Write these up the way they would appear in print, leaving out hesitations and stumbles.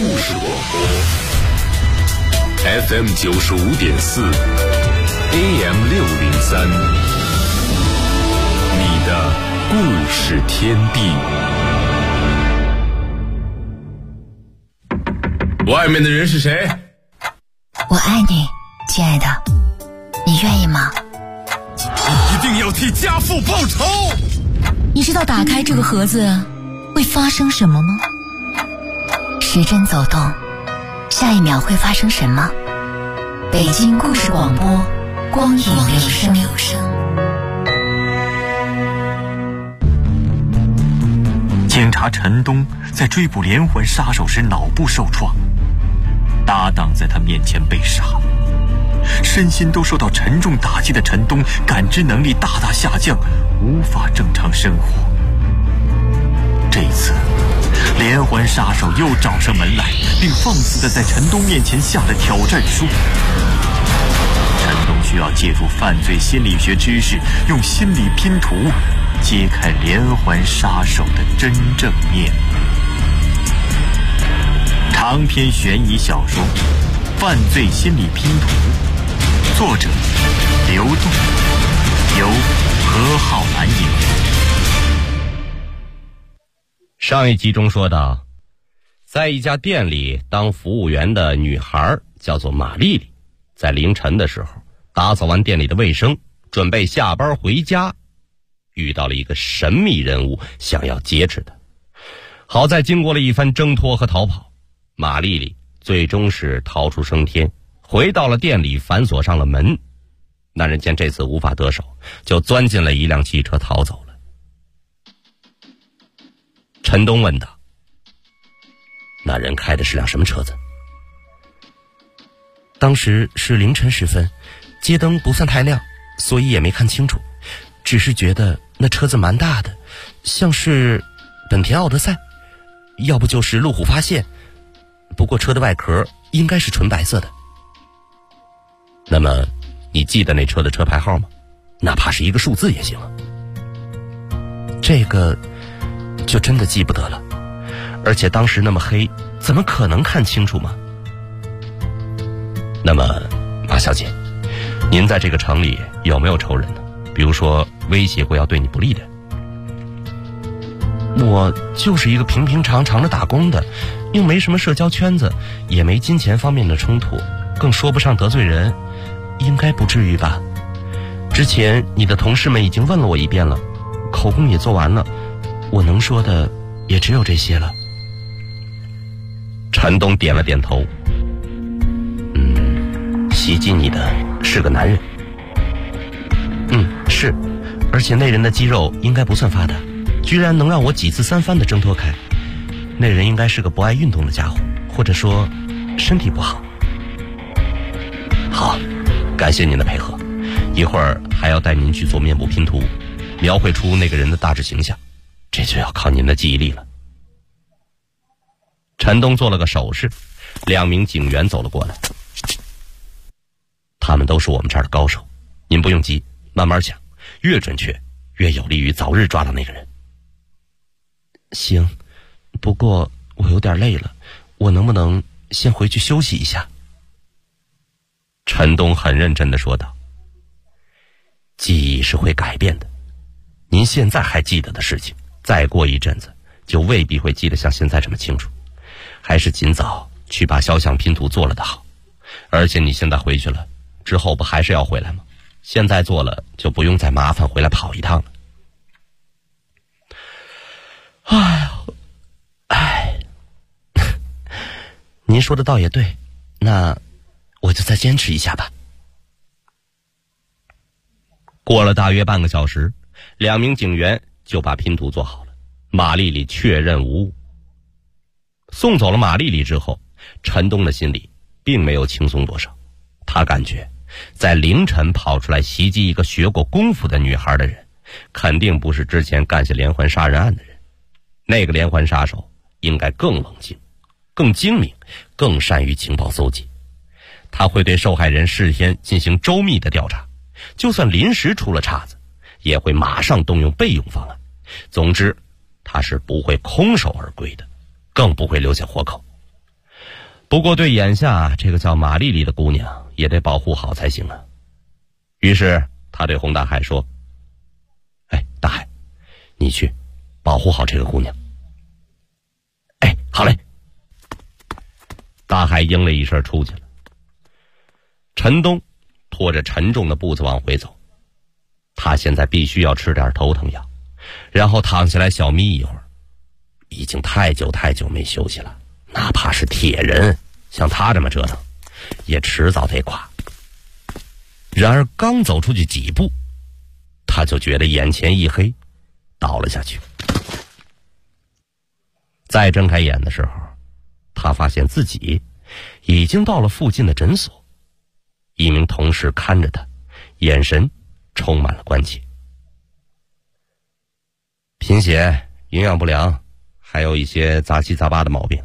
事广播 FM 95.4 AM 603，你的故事天地。外面的人是谁？ 我爱你，亲爱的，你愿意吗？ 一定要替家父报仇。 你知道打开这个盒子会发生什么吗？时针走动，下一秒会发生什么？北京故事广播，光影留声。 警察陈东在追捕连环杀手时脑部受创，搭档在他面前被杀，身心都受到沉重打击的陈东感知能力大大下降，无法正常生活。这一次连环杀手又找上门来，并放肆地在陈东面前下了挑战书。陈东需要借助犯罪心理学知识，用心理拼图揭开连环杀手的真正面目。长篇悬疑小说《犯罪心理拼图》，作者刘栋，由何浩然演播。 上一集中说到，在一家店里当服务员的女孩叫做马丽丽，在凌晨的时候打扫完店里的卫生，准备下班回家，遇到了一个神秘人物想要劫持她。好在经过了一番挣脱和逃跑，马丽丽最终是逃出升天，回到了店里，反锁上了门。那人见这次无法得手，就钻进了一辆汽车逃走了。陈东问道：那人开的是辆什么车子？当时是凌晨时分，街灯不算太亮，所以也没看清楚，只是觉得那车子蛮大的，像是本田奥德赛，要不就是路虎发现，不过车的外壳应该是纯白色的。那么你记得那车的车牌号吗？哪怕是一个数字也行啊。这个就真的记不得了，而且当时那么黑，怎么可能看清楚吗？那么马小姐，您在这个城里有没有仇人呢？比如说威胁过要对你不利的。我就是一个平平常常的打工的，又没什么社交圈子，也没金钱方面的冲突，更说不上得罪人，应该不至于吧。之前你的同事们已经问了我一遍了，口供也做完了，我能说的也只有这些了。陈东点了点头。袭击你的是个男人。是，而且那人的肌肉应该不算发达，居然能让我几次三番的挣脱开。那人应该是个不爱运动的家伙，或者说身体不好。好，感谢您的配合，一会儿还要带您去做面部拼图，描绘出那个人的大致形象，这就要靠您的记忆力了。陈东做了个手势，两名警员走了过来。他们都是我们这儿的高手，您不用急，慢慢想，越准确越有利于早日抓到那个人。行，不过我有点累了，我能不能先回去休息一下？陈东很认真地说道。记忆是会改变的，您现在还记得的事情，再过一阵子就未必会记得像现在这么清楚，还是尽早去把肖像拼图做了的好。而且你现在回去了之后不还是要回来吗？现在做了就不用再麻烦回来跑一趟了。您说的倒也对，那我就再坚持一下吧。过了大约半个小时，两名警员就把拼图做好了，马丽丽确认无误。送走了马丽丽之后，陈东的心里并没有轻松多少，他感觉在凌晨跑出来袭击一个学过功夫的女孩的人，肯定不是之前干下连环杀人案的人。那个连环杀手应该更冷静，更精明，更善于情报搜集。他会对受害人事先进行周密的调查，就算临时出了岔子，也会马上动用备用方案。总之，他是不会空手而归的，更不会留下活口。 不过对眼下这个叫马丽丽的姑娘也得保护好才行啊。于是他对洪大海说：哎，大海，你去保护好这个姑娘。哎，好嘞。大海应了一声出去了。陈东拖着沉重的步子往回走，他现在必须要吃点头疼药，然后躺下来小眯一会儿。已经太久没休息了，哪怕是铁人，像他这么折腾，也迟早得垮。然而刚走出去几步，他就觉得眼前一黑，倒了下去。再睁开眼的时候，他发现自己已经到了附近的诊所，一名同事看着他，眼神充满了关切。贫血、营养不良，还有一些杂七杂八的毛病。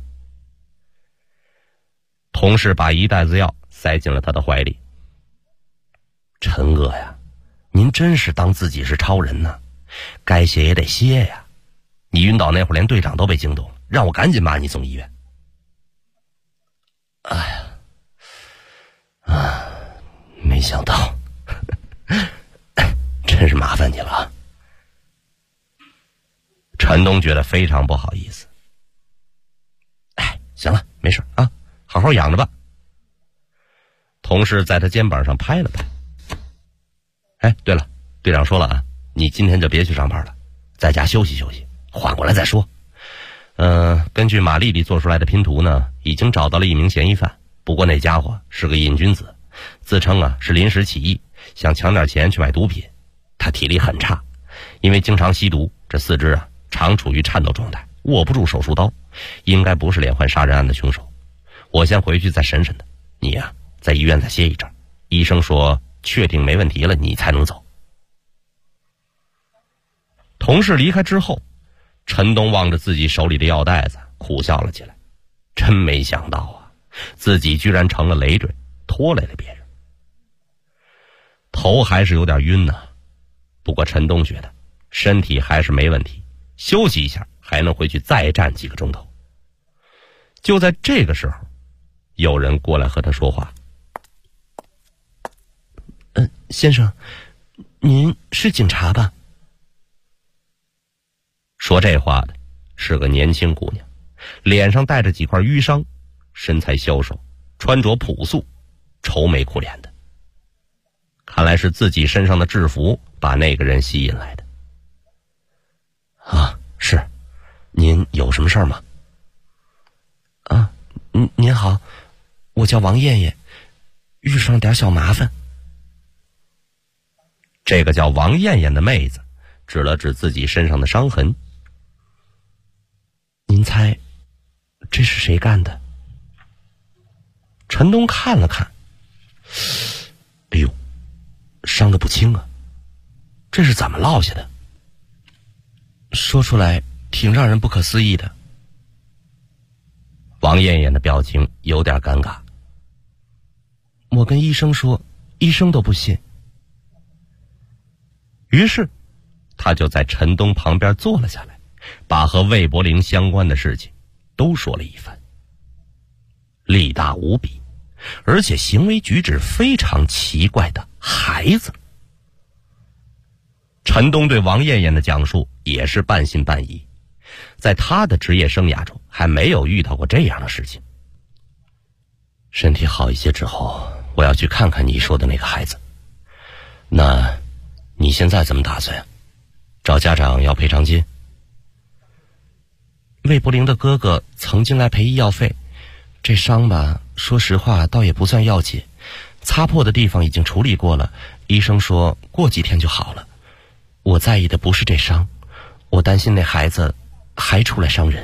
同事把一袋子药塞进了他的怀里。陈哥呀，您真是当自己是超人呢，该歇也得歇呀。你晕倒那会儿连队长都被惊动了，让我赶紧把你送医院。哎呀，没想到真是麻烦你了啊。陈东觉得非常不好意思。哎，行了，没事啊，好好养着吧。同事在他肩膀上拍了拍。哎，对了，队长说了啊，你今天就别去上班了，在家休息休息，缓过来再说。根据马丽丽做出来的拼图呢，已经找到了一名嫌疑犯，不过那家伙是个瘾君子，自称啊是临时起意，想抢点钱去买毒品。他体力很差，因为经常吸毒，这四肢啊常处于颤抖状态，握不住手术刀，应该不是连环杀人案的凶手。我先回去再审审他，你呀在医院再歇一阵，医生说确定没问题了，你才能走。同事离开之后，陈东望着自己手里的药袋子，苦笑了起来。真没想到啊，自己居然成了累赘，拖累了别人。头还是有点晕呢，不过陈东觉得身体还是没问题，休息一下还能回去再站几个钟头。就在这个时候，有人过来和他说话。先生，您是警察吧？说这话的是个年轻姑娘，脸上带着几块淤伤，身材消瘦，穿着朴素，愁眉苦脸的。看来是自己身上的制服把那个人吸引来的。啊，是，您有什么事儿吗？啊，您好，我叫王艳艳，遇上点小麻烦。这个叫王艳艳的妹子指了指自己身上的伤痕。您猜这是谁干的？陈东看了看，哎呦，伤得不轻啊，这是怎么落下的？说出来挺让人不可思议的。王艳艳的表情有点尴尬。我跟医生说，医生都不信。于是他就在陈东旁边坐了下来，把和魏柏林相关的事情都说了一番。力大无比，而且行为举止非常奇怪的孩子。陈东对王艳艳的讲述也是半信半疑，在他的职业生涯中还没有遇到过这样的事情。身体好一些之后，我要去看看你说的那个孩子。那你现在怎么打算呀？找家长要赔偿金？魏柏林的哥哥曾经来赔医药费，这伤吧，说实话倒也不算要紧，擦破的地方已经处理过了，医生说过几天就好了。我在意的不是这伤，我担心那孩子还出来伤人。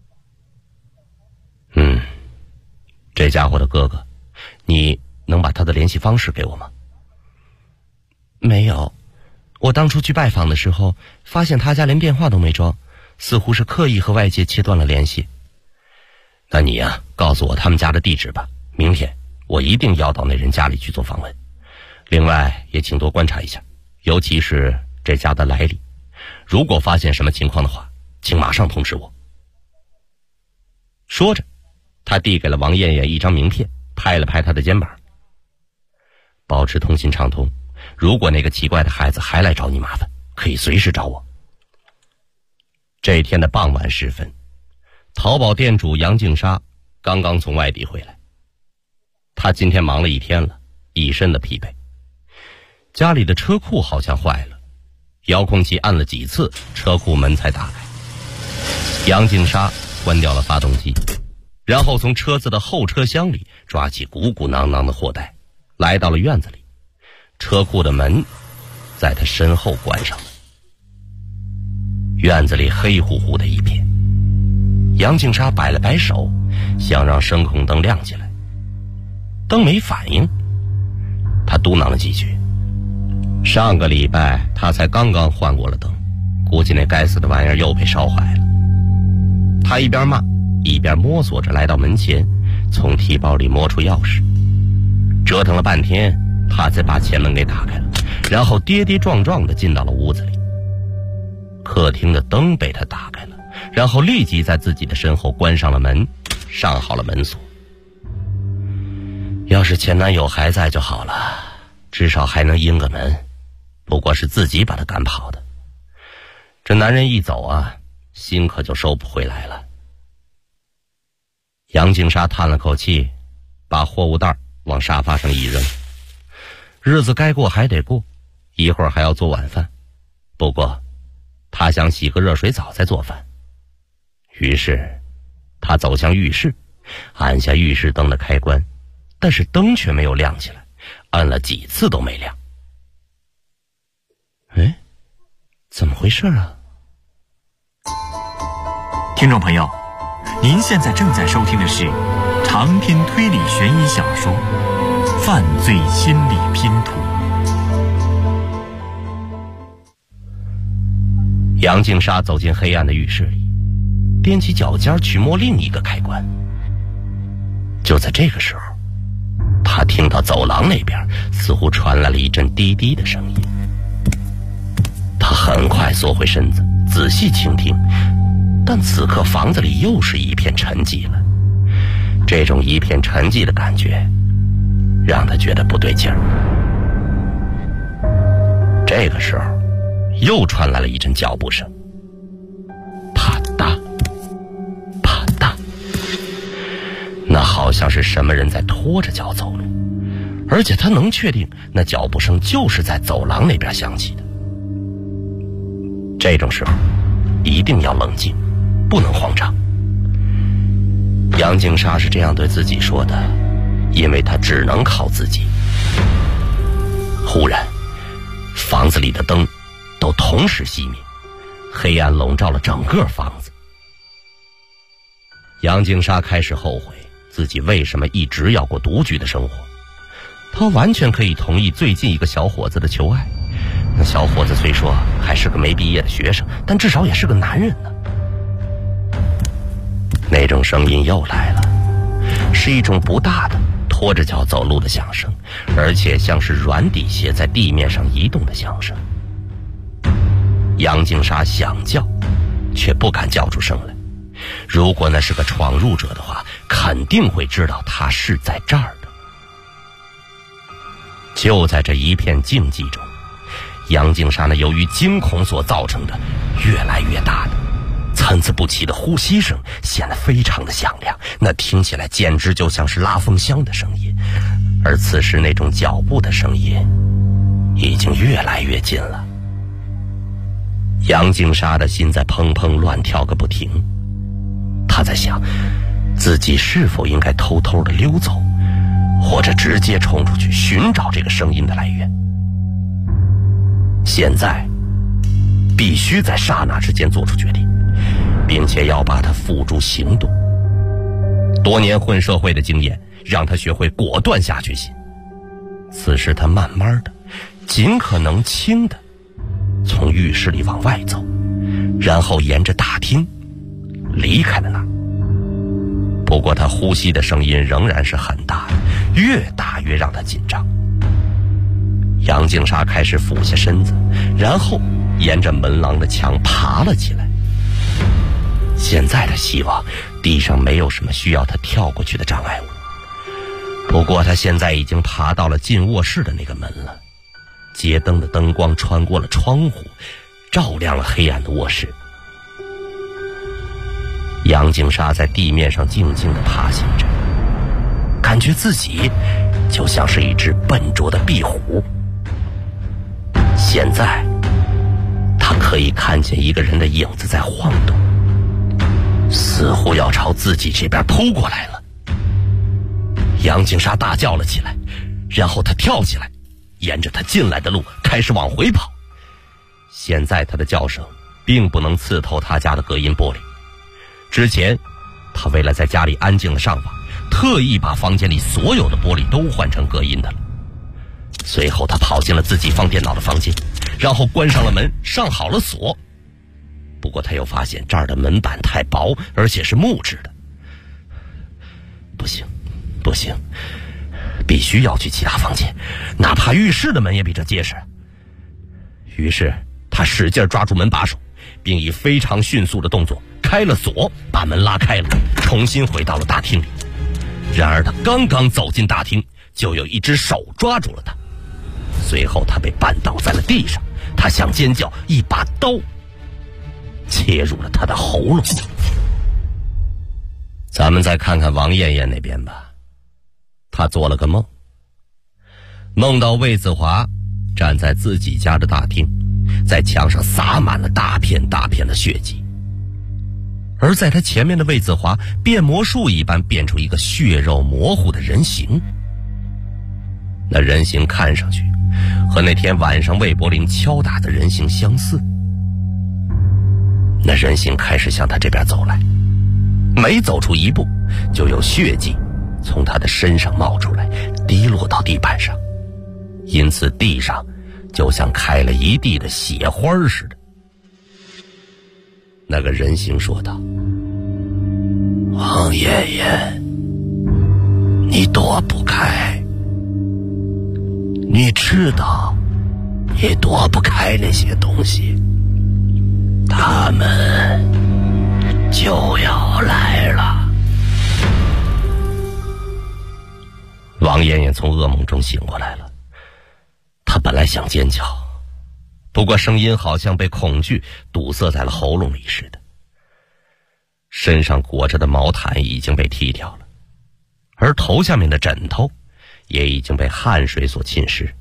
这家伙的哥哥，你能把他的联系方式给我吗？没有，我当初去拜访的时候，发现他家连电话都没装，似乎是刻意和外界切断了联系。那你呀，告诉我他们家的地址吧，明天我一定要到那人家里去做访问。另外也请多观察一下，尤其是这家的来历，如果发现什么情况的话，请马上通知我。说着他递给了王艳艳一张名片，拍了拍她的肩膀：保持通信畅通，如果那个奇怪的孩子还来找你麻烦，可以随时找我。这天的傍晚时分，淘宝店主杨静莎刚刚从外地回来。她今天忙了一天了，一身的疲惫。家里的车库好像坏了，遥控器按了几次，车库门才打开。杨静莎关掉了发动机，然后从车子的后车厢里抓起鼓鼓囊囊的货袋，来到了院子里。车库的门在他身后关上了。院子里黑乎乎的一片，杨静莎摆了摆手，想让声控灯亮起来，灯没反应。他嘟囔了几句：上个礼拜他才刚刚换过了灯，估计那该死的玩意儿又被烧坏了。他一边骂一边摸索着来到门前，从提包里摸出钥匙，折腾了半天，他才把前门给打开了，然后跌跌撞撞地进到了屋子里。客厅的灯被他打开了，然后立即在自己的身后关上了门，上好了门锁。要是前男友还在就好了，至少还能应个门，不过是自己把他赶跑的。这男人一走啊，心可就收不回来了。杨静莎叹了口气，把货物袋往沙发上一扔。日子该过还得过，一会儿还要做晚饭，不过他想洗个热水澡再做饭。于是他走向浴室，按下浴室灯的开关，但是灯却没有亮起来，按了几次都没亮。哎，怎么回事啊？ 听众朋友，您现在正在收听的是长篇推理悬疑小说《犯罪心理拼图》。 杨静莎走进黑暗的浴室里，踮起脚尖去摸另一个开关。就在这个时候，她听到走廊那边似乎传来了一阵滴滴的声音。她很快缩回身子，仔细倾听，但此刻房子里又是一片沉寂了。这种一片沉寂的感觉让她觉得不对劲儿。这个时候又传来了一阵脚步声，啪嗒啪嗒，那好像是什么人在拖着脚走路，而且他能确定那脚步声就是在走廊那边响起的。这种时候一定要冷静，不能慌张。杨静莎是这样对自己说的，因为她只能靠自己。忽然房子里的灯都同时熄灭，黑暗笼罩了整个房子。杨静莎开始后悔自己为什么一直要过独居的生活。她完全可以同意最近一个小伙子的求爱，那小伙子虽说还是个没毕业的学生，但至少也是个男人呢。那种声音又来了，是一种不大的拖着脚走路的响声，而且像是软底鞋在地面上移动的响声。杨静莎想叫，却不敢叫出声来。如果那是个闯入者的话，肯定会知道他是在这儿的。就在这一片静寂中，杨静莎那由于惊恐所造成的越来越大的参差不齐的呼吸声显得非常的响亮，那听起来简直就像是拉风箱的声音。而此时那种脚步的声音已经越来越近了。杨静莎的心在砰砰乱跳个不停，她在想自己是否应该偷偷的溜走，或者直接冲出去寻找这个声音的来源。现在必须在刹那之间做出决定，并且要把它付诸行动。多年混社会的经验让他学会果断下决心。此时他慢慢的尽可能轻的从浴室里往外走，然后沿着大厅离开了那儿。不过他呼吸的声音仍然是很大的，越大越让他紧张。杨静莎开始俯下身子，然后沿着门廊的墙爬了起来。 现在的希望，地上没有什么需要他跳过去的障碍物。不过他现在已经爬到了进卧室的那个门了，街灯的灯光穿过了窗户，照亮了黑暗的卧室。杨景莎在地面上静静地爬行着，感觉自己就像是一只笨拙的壁虎。现在他可以看见一个人的影子在晃动，似乎要朝自己这边扑过来了。杨景莎大叫了起来，然后他跳起来，沿着他进来的路开始往回跑。现在他的叫声并不能刺透他家的隔音玻璃，之前他为了在家里安静的上网，特意把房间里所有的玻璃都换成隔音的了。随后他跑进了自己放电脑的房间，然后关上了门，上好了锁。不过他又发现这儿的门板太薄，而且是木质的。不行，必须要去其他房间，哪怕浴室的门也比这结实。于是他使劲抓住门把手，并以非常迅速的动作开了锁，把门拉开了，重新回到了大厅里。然而他刚刚走进大厅，就有一只手抓住了他，随后他被绊倒在了地上。他想尖叫，一把刀切入了他的喉咙。咱们再看看王艳艳那边吧。她做了个梦，梦到魏子华站在自己家的大厅，在墙上洒满了大片大片的血迹，而在他前面的魏子华变魔术一般变出一个血肉模糊的人形。那人形看上去和那天晚上魏柏林敲打的人形相似。那人形开始向他这边走来，每走出一步就有血迹从他的身上冒出来，滴落到地板上，因此地上就像开了一地的血花似的。那个人形说道：王艳艳，你躲不开，你知道你躲不开那些东西，他们就要来了。王艳艳从噩梦中醒过来了，她本来想尖叫，不过声音好像被恐惧堵塞在了喉咙里似的。身上裹着的毛毯已经被踢掉了，而头下面的枕头也已经被汗水所浸湿。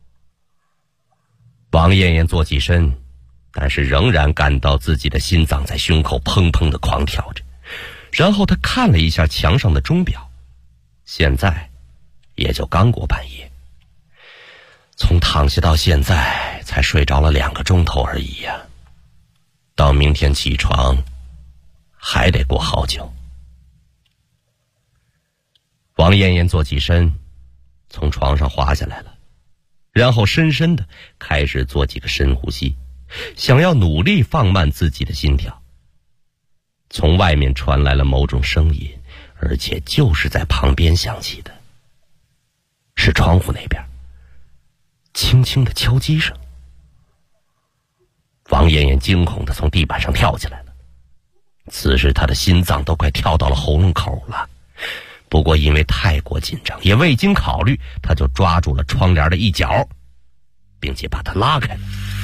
王艳艳坐起身，但是仍然感到自己的心脏在胸口砰砰地狂跳着。然后她看了一下墙上的钟表，现在也就刚过半夜。从躺下到现在才睡着了2个钟头而已呀，到明天起床还得过好久。王艳艳坐起身，从床上滑下来了，然后深深地开始做几个深呼吸，想要努力放慢自己的心跳。从外面传来了某种声音，而且就是在旁边响起的，是窗户那边轻轻的敲击声。王艳艳惊恐地从地板上跳起来了，此时她的心脏都快跳到了喉咙口了。不过因为太过紧张，也未经考虑，她就抓住了窗帘的一角，并且把它拉开了。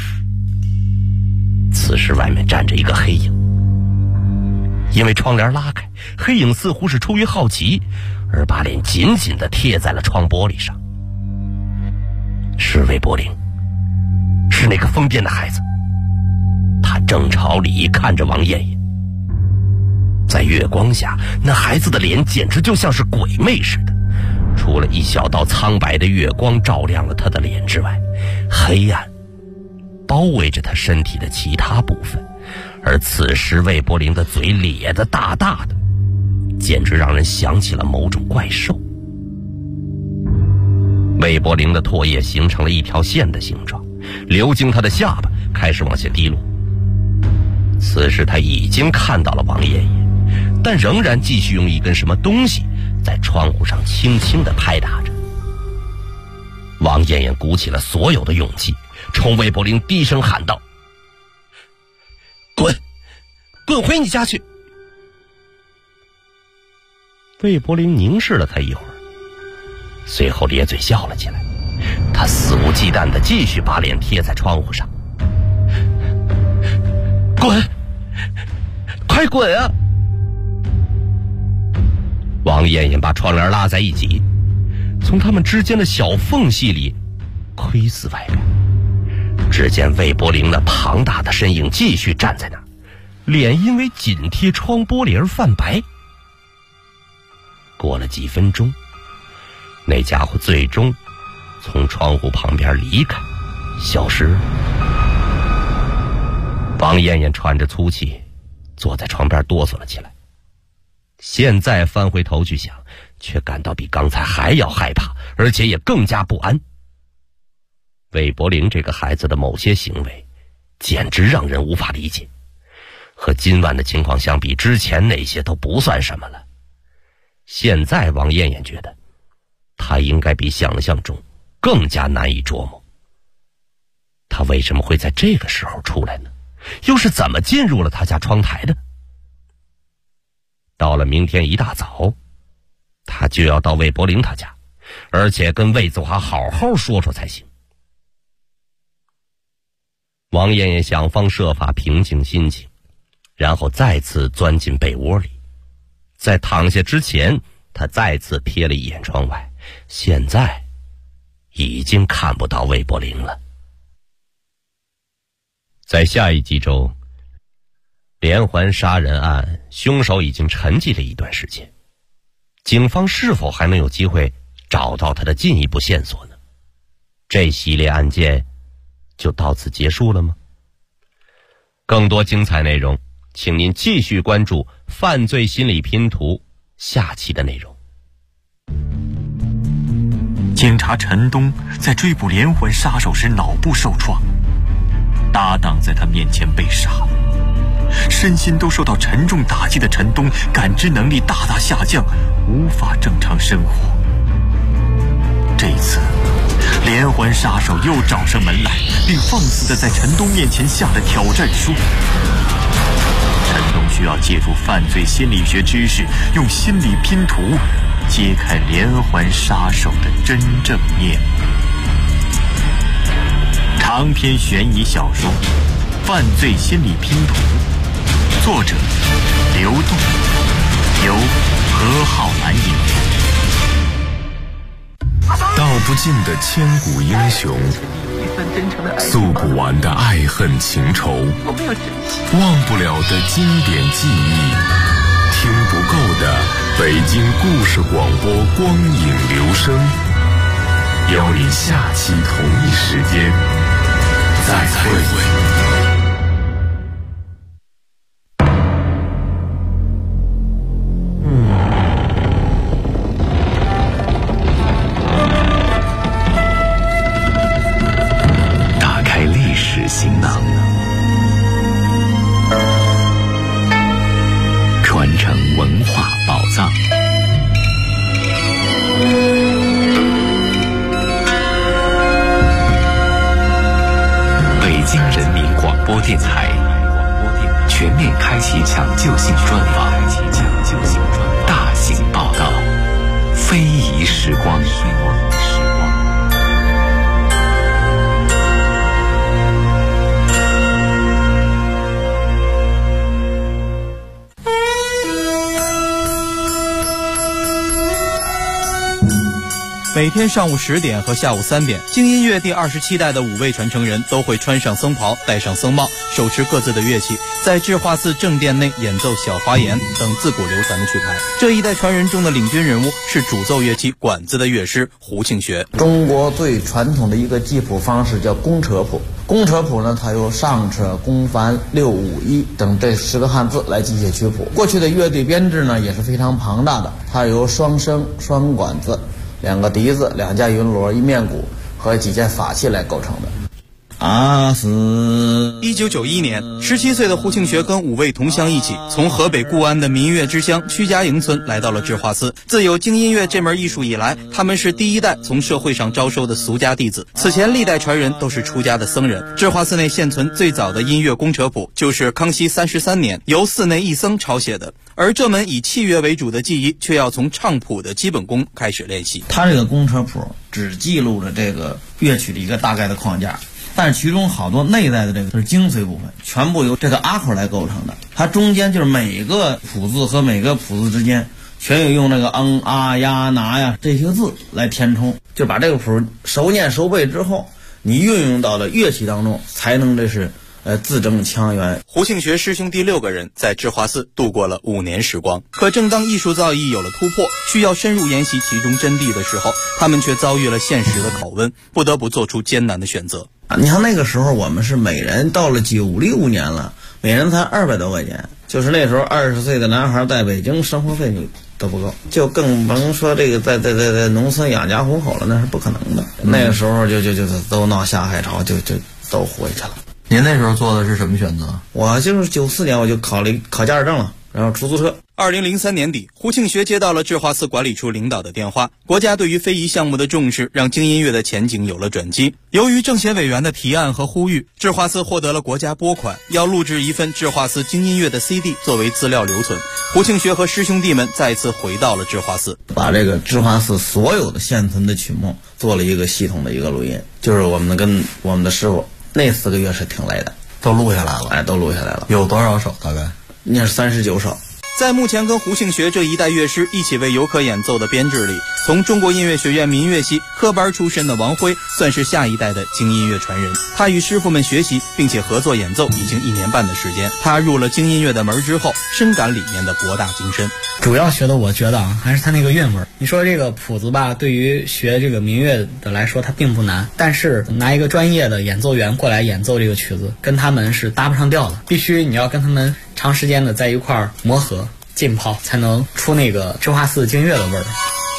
此时外面站着一个黑影，因为窗帘拉开，黑影似乎是出于好奇，而把脸紧紧地贴在了窗玻璃上。是魏柏林，是那个疯癫的孩子。他正朝里看着王艳艳，在月光下，那孩子的脸简直就像是鬼魅似的，除了一小道苍白的月光照亮了他的脸之外，黑暗包围着他身体的其他部分。而此时魏柏林的嘴咧得大大的，简直让人想起了某种怪兽。魏柏林的唾液形成了一条线的形状，流经他的下巴，开始往下滴落。此时他已经看到了王艳艳，但仍然继续用一根什么东西在窗户上轻轻地拍打着。王艳艳鼓起了所有的勇气，冲魏柏林低声喊道：滚回你家去， 魏伯龄凝视了他一会儿，随后咧嘴笑了起来。他肆无忌惮地继续把脸贴在窗户上。滚！快滚啊！王艳艳把窗帘拉在一起，从他们之间的小缝隙里窥视外边。只见魏伯龄那庞大的身影继续站在那儿，脸因为紧贴窗玻璃而泛白。过了几分钟，那家伙最终从窗户旁边离开，消失了。王艳艳喘着粗气，坐在床边哆嗦了起来。现在翻回头去想，却感到比刚才还要害怕，而且也更加不安。魏伯龄这个孩子的某些行为简直让人无法理解，和今晚的情况相比，之前那些都不算什么了。现在王艳艳觉得他应该比想象中更加难以琢磨。他为什么会在这个时候出来呢？又是怎么进入了他家窗台的？到了明天一大早，他就要到魏伯龄他家，而且跟魏子华好好说说才行。王艳艳想方设法平静心情，然后再次钻进被窝里。在躺下之前，他再次瞥了一眼窗外，现在已经看不到魏伯龄了。在下一集中，连环杀人案凶手已经沉寂了一段时间，警方是否还能有机会找到他的进一步线索呢？这系列案件就到此结束了吗？更多精彩内容，请您继续关注《犯罪心理拼图》下期的内容。 警察陈东在追捕连环杀手时脑部受创，搭档在他面前被杀，身心都受到沉重打击的陈东感知能力大大下降，无法正常生活。这一次连环杀手又找上门来，并放肆地在陈东面前下了挑战书。陈东需要借助犯罪心理学知识，用心理拼图揭开连环杀手的真正面目。长篇悬疑小说《犯罪心理拼图》，作者刘栋，由何浩然演播。 道不尽的千古英雄，诉不完的爱恨情仇，忘不了的经典记忆，听不够的北京故事广播光影留声。邀您下期同一时间再会。 行囊，传承文化宝藏。北京人民广播电台全面开启抢救性专访，大型报道，非遗时光。 每天上午10点和下午3点，京音乐第27代的5位传承人都会穿上僧袍，戴上僧帽，手持各自的乐器，在智化寺正殿内演奏小花言等自古流传的曲牌。这一代传人中的领军人物是主奏乐器管子的乐师胡庆学。 中国最传统的一个记谱方式叫宫扯谱。宫扯谱呢，它由上扯、宫繁、六五一等这10个汉字来记写曲谱。过去的乐队编制呢也是非常庞大的，它由双笙、双管子、2个笛子、2架云锣、1面鼓和几件法器来构成的。 1991年，17岁的胡庆学跟5位同乡一起，从河北固安的民乐之乡屈家营村来到了智化寺。自有京音乐这门艺术以来，他们是第一代从社会上招收的俗家弟子。此前历代传人都是出家的僧人。智化寺内现存最早的音乐宫扯谱，就是康熙33年由寺内一僧抄写的。 而这门以器乐为主的技艺却要从唱谱的基本功开始练习。 它这个工车谱只记录了这个乐曲的一个大概的框架，但是其中好多内在的这个是精髓部分，全部由这个阿口来构成的。它中间就是每个谱字和每个谱字之间全有用那个啊呀拿呀这些字来填充，就把这个谱熟念熟背之后，你运用到了乐器当中，才能这是字正腔圆。 胡庆学师兄弟6个人在智化寺度过了5年时光，可正当艺术造诣有了突破，需要深入研习其中真谛的时候，他们却遭遇了现实的拷问，不得不做出艰难的选择。 你看那个时候我们是每人到了96年了，每人才200多块钱，就是那时候20岁的男孩在北京生活费你都不够，就更甭说这个在农村养家糊口了，那是不可能的。那个时候就都闹下海潮，就都回去了。 您那时候做的是什么选择？ 我就是94年我就考驾驶证了，然后出租车。 2003年底，胡庆学接到了智化寺管理处领导的电话，国家对于非遗项目的重视让京音乐的前景有了转机。由于政协委员的提案和呼吁，智化寺获得了国家拨款，要录制一份智化寺京音乐的 CD 作为资料留存。胡庆学和师兄弟们再次回到了智化寺， 把这个智化寺所有的现存的曲目做了一个系统的一个录音，就是我们跟我们的师傅那4个月是挺累的， 都录下来了。 都录下来了。 有多少首？大概那是39首。 在目前跟胡庆学这一代乐师一起为游客演奏的编制里，从中国音乐学院民乐系科班出身的王辉算是下一代的京音乐传人。他与师傅们学习并且合作演奏已经1年半的时间。他入了京音乐的门之后，深感里面的博大精深。 主要学的我觉得还是他那个韵味。你说这个谱子吧，对于学这个民乐的来说它并不难，但是拿一个专业的演奏员过来演奏这个曲子，跟他们是搭不上调的，必须你要跟他们长时间的在一块儿磨合浸泡，才能出那个智化寺京乐的味儿。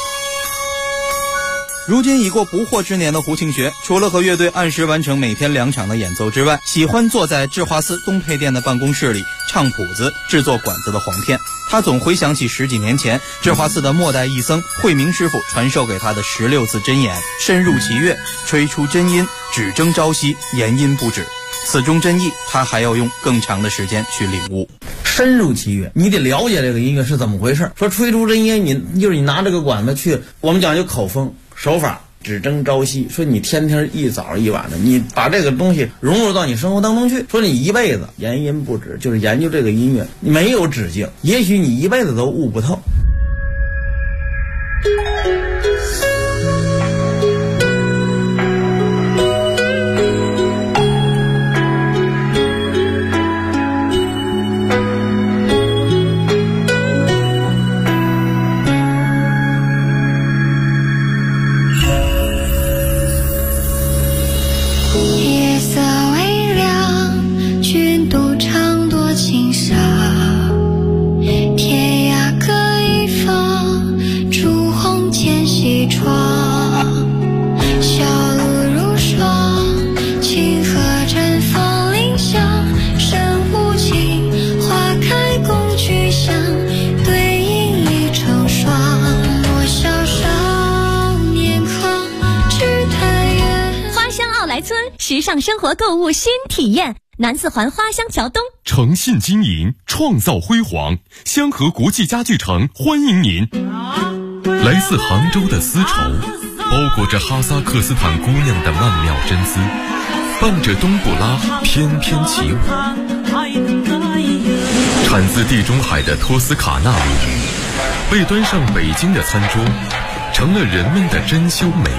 如今已过不惑之年的胡庆学，除了和乐队按时完成每天2场的演奏之外，喜欢坐在智化寺东配殿的办公室里唱谱子、制作管子的簧片。他总回想起10几年前智化寺的末代义僧慧明师傅传授给他的16字真言：深入其乐，吹出真音，只争朝夕，言音不止。此中真意，他还要用更长的时间去领悟。 深入其乐，你得了解这个音乐是怎么回事。说吹出真音，你拿这个管子去，我们讲究口风手法，只争朝夕。说你天天一早一晚的，你把这个东西融入到你生活当中去。说你一辈子言音不止，就是研究这个音乐，没有止境，也许你一辈子都悟不透。 时尚生活购物新体验，南四环花乡桥东， 诚信经营，创造辉煌。香河国际家具城欢迎您。来自杭州的丝绸，包裹着哈萨克斯坦姑娘的曼妙真丝，伴着冬不拉翩翩起舞。产自地中海的托斯卡纳米，被端上北京的餐桌，成了人们的珍馐美